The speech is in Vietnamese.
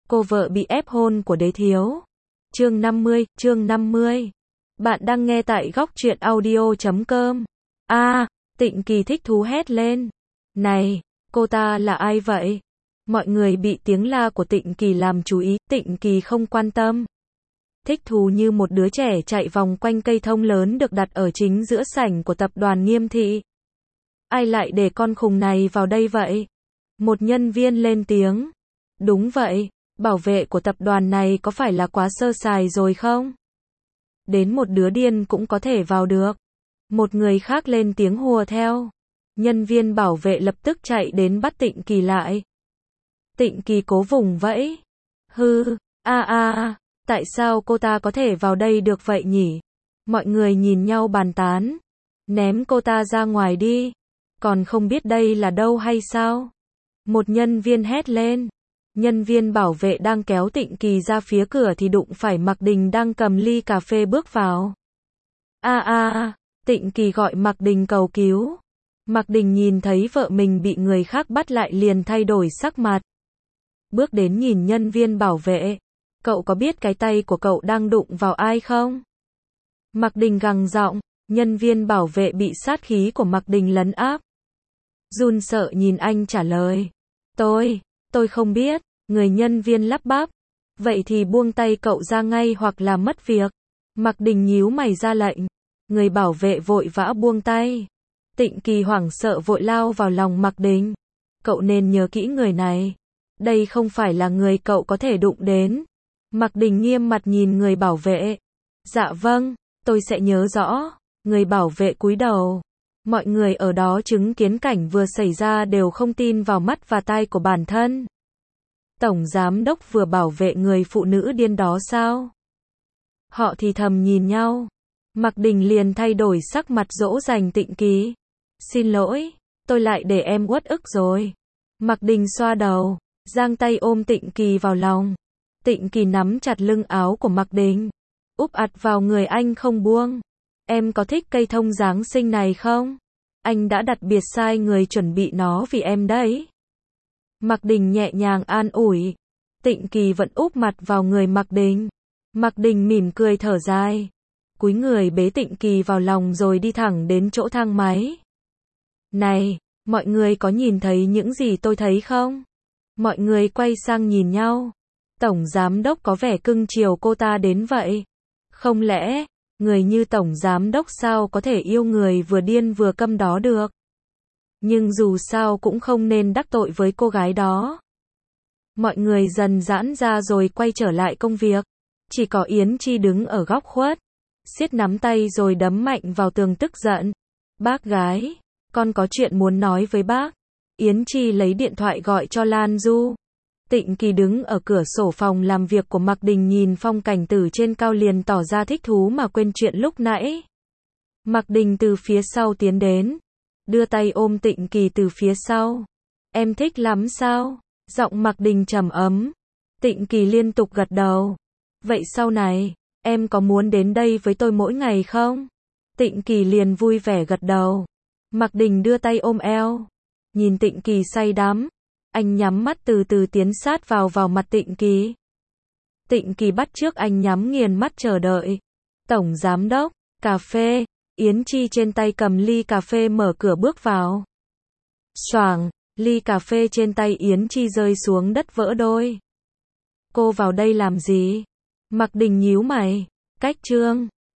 Cô vợ bị ép hôn của đế thiếu. Chương 50. Bạn đang nghe tại góc truyện audio.com. Tịnh Kỳ thích thú hét lên. Này, cô ta là ai vậy? Mọi người bị tiếng la của Tịnh Kỳ làm chú ý, Tịnh Kỳ không quan tâm. Thích thú như một đứa trẻ chạy vòng quanh cây thông lớn được đặt ở chính giữa sảnh của tập đoàn Nghiêm Thị. Ai lại để con khùng này vào đây vậy? Một nhân viên lên tiếng. Đúng vậy, bảo vệ của tập đoàn này có phải là quá sơ sài rồi không? Đến một đứa điên cũng có thể vào được. Một người khác lên tiếng hùa theo. Nhân viên bảo vệ lập tức chạy đến bắt Tịnh Kỳ lại. Tịnh Kỳ cố vùng vẫy. Tại sao cô ta có thể vào đây được vậy nhỉ? Mọi người nhìn nhau bàn tán. Ném cô ta ra ngoài đi. Còn không biết đây là đâu hay sao? Một nhân viên hét lên. Nhân viên bảo vệ đang kéo Tịnh Kỳ ra phía cửa thì đụng phải Mạc Đình đang cầm ly cà phê bước vào. Tịnh Kỳ gọi Mạc Đình cầu cứu. Mạc Đình nhìn thấy vợ mình bị người khác bắt lại liền thay đổi sắc mặt. Bước đến nhìn nhân viên bảo vệ. Cậu có biết cái tay của cậu đang đụng vào ai không? Mạc Đình gằn giọng. Nhân viên bảo vệ bị sát khí của Mạc Đình lấn áp. Run sợ nhìn anh trả lời. Tôi không biết. Người nhân viên lắp bắp. Vậy thì buông tay cậu ra ngay hoặc là mất việc. Mạc Đình nhíu mày ra lệnh. Người bảo vệ vội vã buông tay. Tịnh Kỳ hoảng sợ vội lao vào lòng Mạc Đình. Cậu nên nhớ kỹ người này. Đây không phải là người cậu có thể đụng đến. Mạc Đình nghiêm mặt nhìn người bảo vệ. Dạ vâng, tôi sẽ nhớ rõ. Người bảo vệ cúi đầu. Mọi người ở đó chứng kiến cảnh vừa xảy ra đều không tin vào mắt và tai của bản thân. Tổng giám đốc vừa bảo vệ người phụ nữ điên đó sao? Họ thì thầm nhìn nhau. Mạc Đình liền thay đổi sắc mặt dỗ dành Tịnh Kỳ. Xin lỗi, tôi lại để em uất ức rồi. Mạc Đình xoa đầu, giang tay ôm Tịnh Kỳ vào lòng. Tịnh Kỳ nắm chặt lưng áo của Mạc Đình, úp ặt vào người anh không buông. Em có thích cây thông Giáng sinh này không? Anh đã đặc biệt sai người chuẩn bị nó vì em đấy. Mạc Đình nhẹ nhàng an ủi. Tịnh Kỳ vẫn úp mặt vào người Mạc Đình. Mạc Đình mỉm cười thở dài. Cúi người bế Tịnh Kỳ vào lòng rồi đi thẳng đến chỗ thang máy. Này, mọi người có nhìn thấy những gì tôi thấy không? Mọi người quay sang nhìn nhau. Tổng giám đốc có vẻ cưng chiều cô ta đến vậy. Không lẽ, người như tổng giám đốc sao có thể yêu người vừa điên vừa câm đó được? Nhưng dù sao cũng không nên đắc tội với cô gái đó. Mọi người dần giãn ra rồi quay trở lại công việc. Chỉ có Yến Chi đứng ở góc khuất, siết nắm tay rồi đấm mạnh vào tường tức giận. Bác gái, con có chuyện muốn nói với bác. Yến Chi lấy điện thoại gọi cho Lan Du. Tịnh Kỳ đứng ở cửa sổ phòng làm việc của Mạc Đình nhìn phong cảnh từ trên cao liền tỏ ra thích thú mà quên chuyện lúc nãy. Mạc Đình từ phía sau tiến đến, đưa tay ôm Tịnh Kỳ từ phía sau. Em thích lắm sao? Giọng Mạc Đình trầm ấm. Tịnh Kỳ liên tục gật đầu. Vậy sau này, em có muốn đến đây với tôi mỗi ngày không? Tịnh Kỳ liền vui vẻ gật đầu. Mạc Đình đưa tay ôm eo. Nhìn Tịnh Kỳ say đắm. Anh nhắm mắt từ từ tiến sát vào mặt Tịnh Kỳ. Tịnh Kỳ bắt chước anh nhắm nghiền mắt chờ đợi. Tổng giám đốc, cà phê. Yến Chi trên tay cầm ly cà phê mở cửa bước vào. Choàng, ly cà phê trên tay Yến Chi rơi xuống đất vỡ đôi. Cô vào đây làm gì? Mạc Đình nhíu mày. Cách trương.